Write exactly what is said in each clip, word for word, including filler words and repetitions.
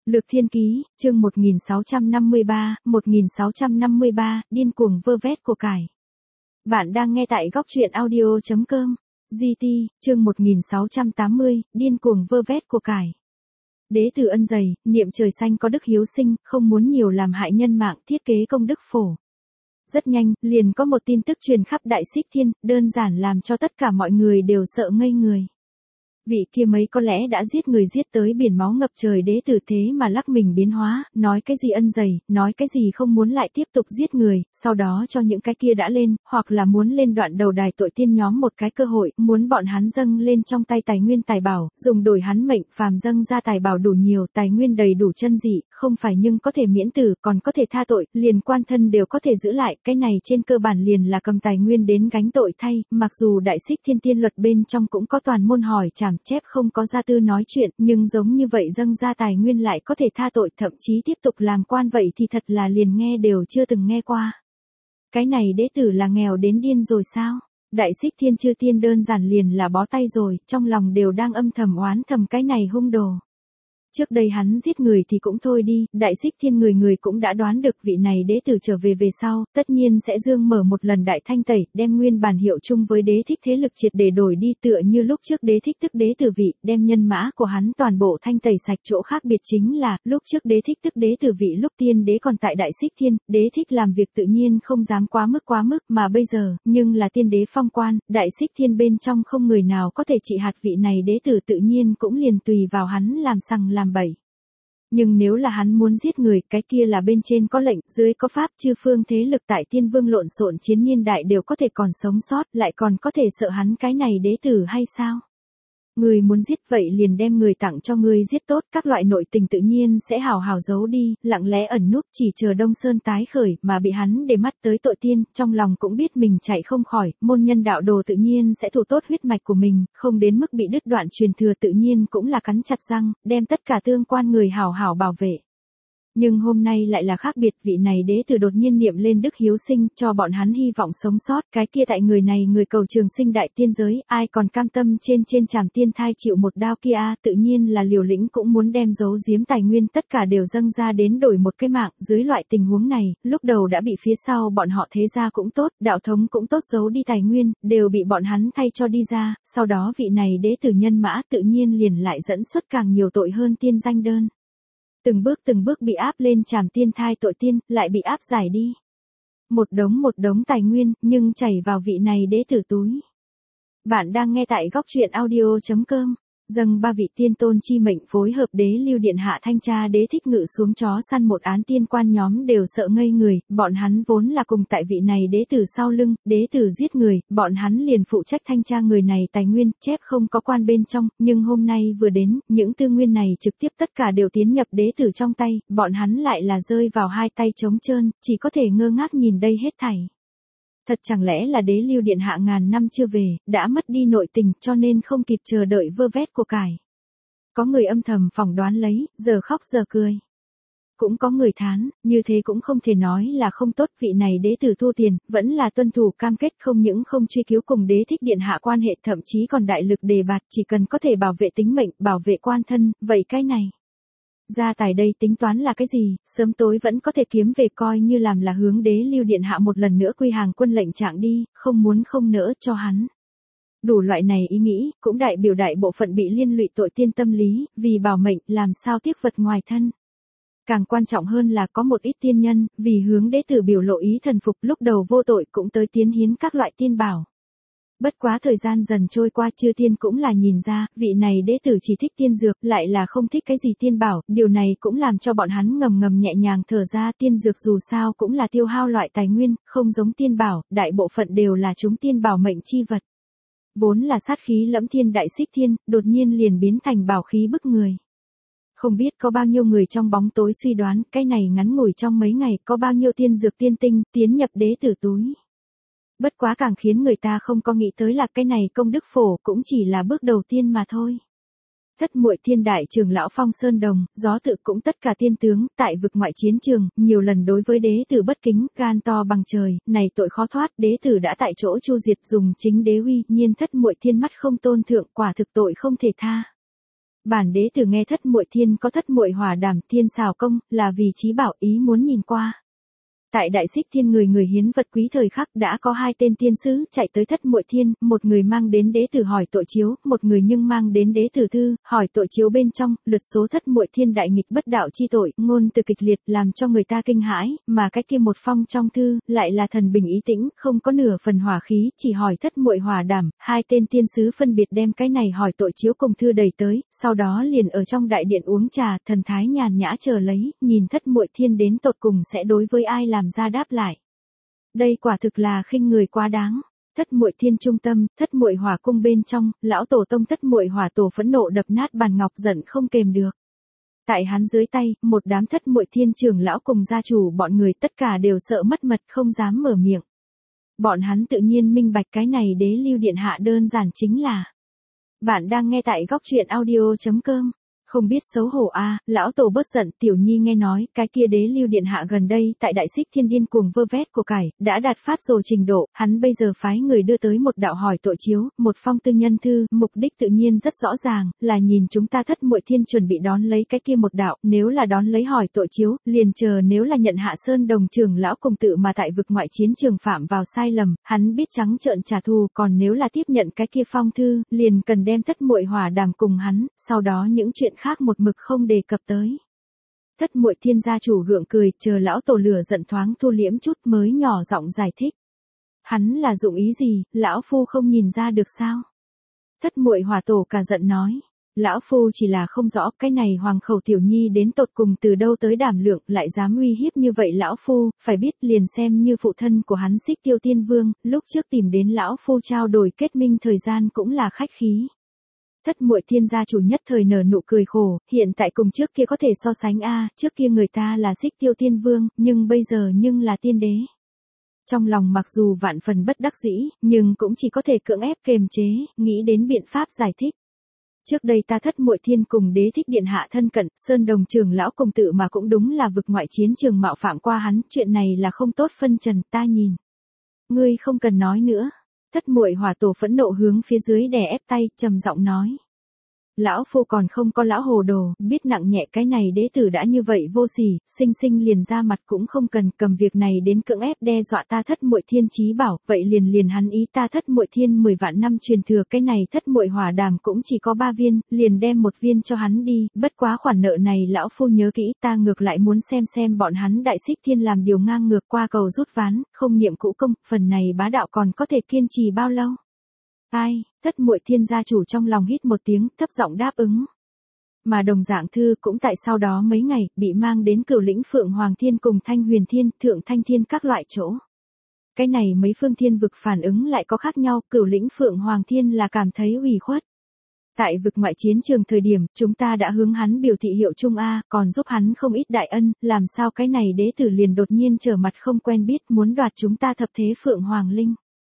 Lược Thiên Ký, chương một nghìn sáu trăm năm mươi ba, một nghìn sáu trăm năm mươi ba, điên cuồng vơ vét của cải. Bạn đang nghe tại góc truyện audio chấm com. giê tê, chương một nghìn sáu trăm tám mươi, điên cuồng vơ vét của cải. Đế tử ân dày, niệm trời xanh có đức hiếu sinh, không muốn nhiều làm hại nhân mạng, thiết kế công đức phổ. Rất nhanh, liền có một tin tức truyền khắp Đại Xích Thiên, đơn giản làm cho tất cả mọi người đều sợ ngây người. Vị kia mấy có lẽ đã giết người giết tới biển máu ngập trời đế tử thế mà lắc mình biến hóa, nói cái gì ân dày, nói cái gì không muốn lại tiếp tục giết người, sau đó cho những cái kia đã lên, hoặc là muốn lên đoạn đầu đài tội tiên nhóm một cái cơ hội, muốn bọn hắn dâng lên trong tay tài nguyên tài bảo, dùng đổi hắn mệnh, phàm dâng ra tài bảo đủ nhiều, tài nguyên đầy đủ chân dị, không phải nhưng có thể miễn tử, còn có thể tha tội, liền quan thân đều có thể giữ lại, cái này trên cơ bản liền là cầm tài nguyên đến gánh tội thay, mặc dù Đại Xích Thiên tiên luật bên trong cũng có toàn môn hỏi trảm chép không có gia tư nói chuyện, nhưng giống như vậy dâng ra tài nguyên lại có thể tha tội, thậm chí tiếp tục làm quan vậy thì thật là liền nghe đều chưa từng nghe qua. Cái này đế tử là nghèo đến điên rồi sao? Đại Xích Thiên chư tiên đơn giản liền là bó tay rồi, trong lòng đều đang âm thầm oán thầm cái này hung đồ. Trước đây hắn giết người thì cũng thôi đi, Đại Xích Thiên người người cũng đã đoán được vị này đế tử trở về về sau, tất nhiên sẽ dương mở một lần đại thanh tẩy, đem nguyên bản hiệu chung với đế thích thế lực triệt để đổi đi tựa như lúc trước đế thích tức đế tử vị, đem nhân mã của hắn toàn bộ thanh tẩy sạch. Chỗ khác biệt chính là, lúc trước đế thích tức đế tử vị lúc tiên đế còn tại Đại Xích Thiên, đế thích làm việc tự nhiên không dám quá mức quá mức, mà bây giờ, nhưng là tiên đế phong quan, Đại Xích Thiên bên trong không người nào có thể trị hạt vị này đế tử tự nhiên cũng liền tùy vào hắn làm sằng làm bậy. Nhưng nếu là hắn muốn giết người, cái kia là bên trên có lệnh, dưới có pháp, chư phương thế lực tại tiên vương lộn xộn chiến niên đại đều có thể còn sống sót, lại còn có thể sợ hắn cái này đế tử hay sao? Người muốn giết vậy liền đem người tặng cho người giết tốt, các loại nội tình tự nhiên sẽ hào hào giấu đi, lặng lẽ ẩn núp chỉ chờ Đông Sơn tái khởi, mà bị hắn để mắt tới tội tiên, trong lòng cũng biết mình chạy không khỏi, môn nhân đạo đồ tự nhiên sẽ thủ tốt huyết mạch của mình, không đến mức bị đứt đoạn truyền thừa tự nhiên cũng là cắn chặt răng, đem tất cả tương quan người hào hào bảo vệ. Nhưng hôm nay lại là khác biệt, vị này đế tử đột nhiên niệm lên đức hiếu sinh, cho bọn hắn hy vọng sống sót, cái kia tại người này người cầu trường sinh đại tiên giới, ai còn cam tâm trên trên trảm tiên thai chịu một đao kia, tự nhiên là liều lĩnh cũng muốn đem giấu giếm tài nguyên tất cả đều dâng ra đến đổi một cái mạng. Dưới loại tình huống này, lúc đầu đã bị phía sau bọn họ thế gia cũng tốt, đạo thống cũng tốt giấu đi tài nguyên, đều bị bọn hắn thay cho đi ra, sau đó vị này đế tử nhân mã tự nhiên liền lại dẫn xuất càng nhiều tội hơn tiên danh đơn. Từng bước từng bước bị áp lên trảm tiên thai tội tiên, lại bị áp giải đi. Một đống một đống tài nguyên, nhưng chảy vào vị này đế tử túi. Bạn đang nghe tại góc truyện audio chấm com. Dâng ba vị tiên tôn chi mệnh phối hợp đế lưu điện hạ thanh tra đế thích ngự xuống chó săn một án tiên quan nhóm đều sợ ngây người, bọn hắn vốn là cùng tại vị này đế tử sau lưng, đế tử giết người, bọn hắn liền phụ trách thanh tra người này tài nguyên, chép không có quan bên trong, nhưng hôm nay vừa đến, những tư nguyên này trực tiếp tất cả đều tiến nhập đế tử trong tay, bọn hắn lại là rơi vào hai tay trống trơn, chỉ có thể ngơ ngác nhìn đây hết thảy. Thật chẳng lẽ là đế lưu điện hạ ngàn năm chưa về, đã mất đi nội tình cho nên không kịp chờ đợi vơ vét của cải. Có người âm thầm phỏng đoán lấy, giờ khóc giờ cười. Cũng có người thán, như thế cũng không thể nói là không tốt, vị này đế tử thu tiền, vẫn là tuân thủ cam kết không những không truy cứu cùng đế thích điện hạ quan hệ thậm chí còn đại lực đề bạt chỉ cần có thể bảo vệ tính mệnh, bảo vệ quan thân, vậy cái này. Gia tài đây tính toán là cái gì, sớm tối vẫn có thể kiếm về coi như làm là hướng đế lưu điện hạ một lần nữa quy hàng quân lệnh trạng đi, không muốn không nỡ cho hắn. Đủ loại này ý nghĩ, cũng đại biểu đại bộ phận bị liên lụy tội tiên tâm lý, vì bảo mệnh, làm sao tiếc vật ngoài thân. Càng quan trọng hơn là có một ít tiên nhân, vì hướng đế tử biểu lộ ý thần phục lúc đầu vô tội cũng tới tiến hiến các loại tiên bảo. Bất quá thời gian dần trôi qua chư tiên cũng là nhìn ra, vị này đế tử chỉ thích tiên dược, lại là không thích cái gì tiên bảo, điều này cũng làm cho bọn hắn ngầm ngầm nhẹ nhàng thở ra, tiên dược dù sao cũng là tiêu hao loại tài nguyên, không giống tiên bảo, đại bộ phận đều là chúng tiên bảo mệnh chi vật. Vốn là sát khí lẫm thiên Đại Xích Thiên, đột nhiên liền biến thành bảo khí bức người. Không biết có bao nhiêu người trong bóng tối suy đoán, cái này ngắn ngủi trong mấy ngày có bao nhiêu tiên dược tiên tinh, tiến nhập đế tử túi. Bất quá càng khiến người ta không có nghĩ tới là cái này công đức phổ cũng chỉ là bước đầu tiên mà thôi. Thất muội thiên đại trưởng lão Phong Sơn Đồng, gió tự cũng tất cả tiên tướng, tại vực ngoại chiến trường, nhiều lần đối với đế tử bất kính, gan to bằng trời, này tội khó thoát, đế tử đã tại chỗ chu diệt dùng chính đế uy, nhiên thất muội thiên mắt không tôn thượng, quả thực tội không thể tha. Bản đế tử nghe thất muội thiên có thất muội hỏa đảm thiên xào công, là vì chí bảo ý muốn nhìn qua. Tại đại xích thiên người người hiến vật quý thời khắc đã có hai tên tiên sứ chạy tới thất muội thiên, một người mang đến đế tử hỏi tội chiếu, một người nhưng mang đến đế tử thư, hỏi tội chiếu bên trong, lượt số thất muội thiên đại nghịch bất đạo chi tội, ngôn từ kịch liệt làm cho người ta kinh hãi, mà cái kia một phong trong thư, lại là thần bình ý tĩnh, không có nửa phần hỏa khí, chỉ hỏi thất muội hỏa đảm, hai tên tiên sứ phân biệt đem cái này hỏi tội chiếu cùng thư đẩy tới, sau đó liền ở trong đại điện uống trà, thần thái nhàn nhã chờ lấy, nhìn thất muội thiên đến tột cùng sẽ đối với ai làm làm ra đáp lại. Đây quả thực là khinh người quá đáng. Thất muội thiên trung tâm, thất muội hỏa cung bên trong, lão tổ tông thất muội hỏa tổ phẫn nộ đập nát bàn ngọc giận không kềm được. Tại hắn dưới tay, một đám thất muội thiên trưởng lão cùng gia chủ bọn người tất cả đều sợ mất mật không dám mở miệng. Bọn hắn tự nhiên minh bạch cái này đế lưu điện hạ đơn giản chính là. Bạn đang nghe tại góc truyện audio.com. Không biết xấu hổ a, à, lão tổ bớt giận, tiểu nhi nghe nói, cái kia đế lưu điện hạ gần đây, tại đại xích thiên điên cuồng vơ vét của cải, đã đạt phát rồi trình độ, hắn bây giờ phái người đưa tới một đạo hỏi tội chiếu, một phong tư nhân thư, mục đích tự nhiên rất rõ ràng, là nhìn chúng ta thất muội thiên chuẩn bị đón lấy cái kia một đạo, nếu là đón lấy hỏi tội chiếu, liền chờ nếu là nhận hạ sơn đồng trưởng lão cùng tự mà tại vực ngoại chiến trường phạm vào sai lầm, hắn biết trắng trợn trả thù, còn nếu là tiếp nhận cái kia phong thư, liền cần đem thất muội hỏa đàm cùng hắn, sau đó những chuyện khác một mực không đề cập tới. Thất muội thiên gia chủ gượng cười, chờ lão tổ lửa giận thoáng thu liễm chút mới nhỏ giọng giải thích. Hắn là dụng ý gì, lão phu không nhìn ra được sao? Thất muội hỏa tổ cả giận nói. Lão phu chỉ là không rõ cái này hoàng khẩu tiểu nhi đến tột cùng từ đâu tới đảm lượng lại dám uy hiếp như vậy lão phu, phải biết liền xem như phụ thân của hắn Xích Tiêu Tiên Vương, lúc trước tìm đến lão phu trao đổi kết minh thời gian cũng là khách khí. Thất muội thiên gia chủ nhất thời nở nụ cười khổ, hiện tại cùng trước kia có thể so sánh a, à, trước kia người ta là Xích Tiêu Tiên Vương, nhưng bây giờ nhưng là tiên đế. Trong lòng mặc dù vạn phần bất đắc dĩ, nhưng cũng chỉ có thể cưỡng ép kềm chế, nghĩ đến biện pháp giải thích. Trước đây ta thất muội thiên cùng đế thích điện hạ thân cận, sơn đồng trưởng lão cùng tự mà cũng đúng là vực ngoại chiến trường mạo phạm qua hắn, chuyện này là không tốt phân trần, ta nhìn. Ngươi không cần nói nữa. Thất muội hỏa tổ phẫn nộ hướng phía dưới đè ép tay, trầm giọng nói. Lão phu còn không có lão hồ đồ, biết nặng nhẹ cái này đế tử đã như vậy vô sỉ, sinh sinh liền ra mặt cũng không cần, cầm việc này đến cưỡng ép đe dọa ta thất muội thiên chí bảo, vậy liền liền hắn ý ta thất muội thiên mười vạn năm truyền thừa, cái này thất muội hỏa đàm cũng chỉ có ba viên, liền đem một viên cho hắn đi, bất quá khoản nợ này lão phu nhớ kỹ, ta ngược lại muốn xem xem bọn hắn đại xích thiên làm điều ngang ngược qua cầu rút ván, không niệm cũ công, phần này bá đạo còn có thể kiên trì bao lâu? Ai, thất muội thiên gia chủ trong lòng hít một tiếng, thấp giọng đáp ứng. Mà đồng dạng thư cũng tại sau đó mấy ngày, bị mang đến Cửu Lĩnh Phượng Hoàng Thiên cùng Thanh Huyền Thiên, Thượng Thanh Thiên các loại chỗ. Cái này mấy phương thiên vực phản ứng lại có khác nhau, Cửu Lĩnh Phượng Hoàng Thiên là cảm thấy ủy khuất. Tại vực ngoại chiến trường thời điểm, chúng ta đã hướng hắn biểu thị hiệu chung A, còn giúp hắn không ít đại ân, làm sao cái này đế tử liền đột nhiên trở mặt không quen biết muốn đoạt chúng ta thập thế Phượng Hoàng Linh.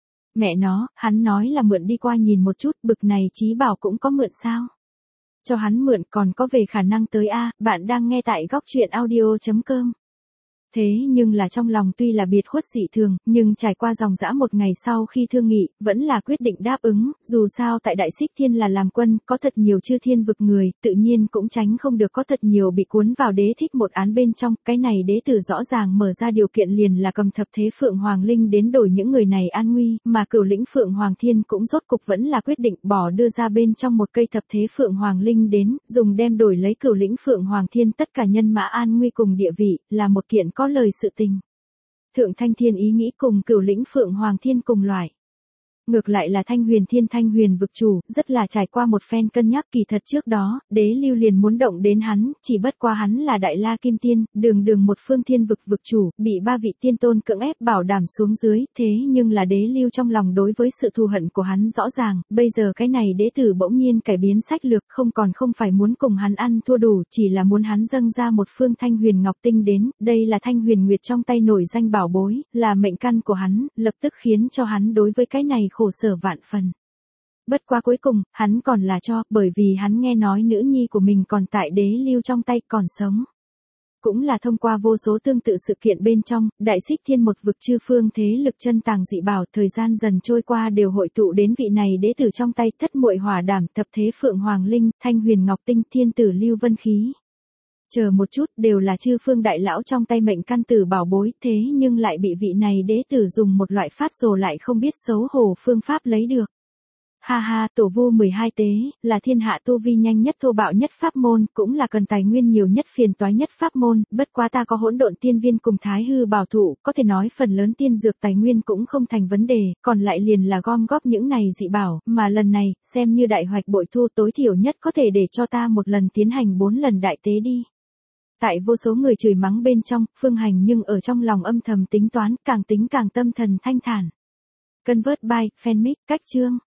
Mẹ nó, hắn nói là mượn đi qua nhìn một chút, bực này chí bảo cũng có mượn sao? Cho hắn mượn còn có về khả năng tới A, bạn đang nghe tại góc truyện audio.com. Thế nhưng là trong lòng tuy là biệt khuất dị thường, nhưng trải qua dòng dã một ngày sau khi thương nghị, vẫn là quyết định đáp ứng, dù sao tại Đại Xích Thiên là làm quân, có thật nhiều chư thiên vực người, tự nhiên cũng tránh không được có thật nhiều bị cuốn vào đế thích một án bên trong, cái này đế tử rõ ràng mở ra điều kiện liền là cầm thập thế Phượng Hoàng Linh đến đổi những người này an nguy, mà Cửu Lĩnh Phượng Hoàng Thiên cũng rốt cục vẫn là quyết định bỏ đưa ra bên trong một cây thập thế Phượng Hoàng Linh đến, dùng đem đổi lấy Cửu Lĩnh Phượng Hoàng Thiên tất cả nhân mã an nguy cùng địa vị, là một kiện có lời sự tình. Thượng Thanh Thiên ý nghĩ cùng Cửu Lĩnh Phượng Hoàng Thiên cùng loại. Ngược lại là Thanh Huyền Thiên Thanh Huyền vực chủ, rất là trải qua một phen cân nhắc, kỳ thật trước đó, đế lưu liền muốn động đến hắn, chỉ bất qua hắn là Đại La Kim Tiên, đường đường một phương thiên vực vực chủ, bị ba vị tiên tôn cưỡng ép bảo đảm xuống dưới, thế nhưng là đế lưu trong lòng đối với sự thù hận của hắn rõ ràng, bây giờ cái này đế tử bỗng nhiên cải biến sách lược, không còn không phải muốn cùng hắn ăn thua đủ, chỉ là muốn hắn dâng ra một phương Thanh Huyền Ngọc Tinh đến, đây là Thanh Huyền Nguyệt trong tay nổi danh bảo bối, là mệnh căn của hắn, lập tức khiến cho hắn đối với cái này khổ sở vạn phần. Bất quá cuối cùng, hắn còn là cho, bởi vì hắn nghe nói nữ nhi của mình còn tại đế lưu trong tay còn sống. cũng là thông qua vô số tương tự sự kiện bên trong, đại xích thiên một vực chư phương thế lực chân tàng dị bảo, thời gian dần trôi qua đều hội tụ đến vị này đế tử trong tay, thất muội hỏa đảm, thập thế phượng hoàng linh, thanh huyền ngọc tinh, thiên tử lưu vân khí. Chờ một chút, đều là chư phương đại lão trong tay mệnh căn tử bảo bối, thế nhưng lại bị vị này đế tử dùng một loại phát rồ lại không biết xấu hổ phương pháp lấy được. Ha ha, tổ vu mười hai tế, là thiên hạ tu vi nhanh nhất thô bạo nhất pháp môn, cũng là cần tài nguyên nhiều nhất phiền toái nhất pháp môn, bất quá ta có hỗn độn tiên viên cùng thái hư bảo thụ, có thể nói phần lớn tiên dược tài nguyên cũng không thành vấn đề, còn lại liền là gom góp những này dị bảo, mà lần này, xem như đại hoạch bội thu tối thiểu nhất có thể để cho ta một lần tiến hành bốn lần đại tế đi. Tại vô số người chửi mắng bên trong, Phương Hành nhưng ở trong lòng âm thầm tính toán, càng tính càng tâm thần thanh thản. Convert by, fanmic, cách chương.